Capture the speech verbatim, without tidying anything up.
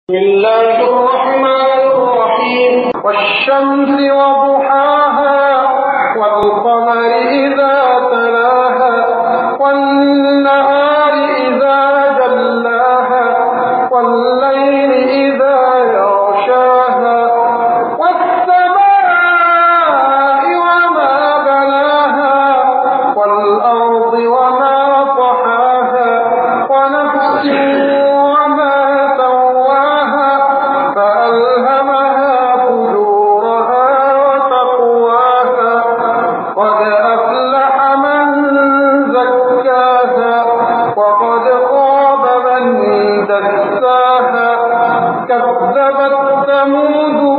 بسم الله الرحمن الرحيم والشمس وضحاها والقمر إذا تلاها والنهار إذا جلاها والليل إذا يغشاها والسماء وما بناها والأرض وما طحاها ونفس وما سواها فألهمها فجورها وتقواها قد أفلح من زكاها وقد خاب من دساها كذبت ثمود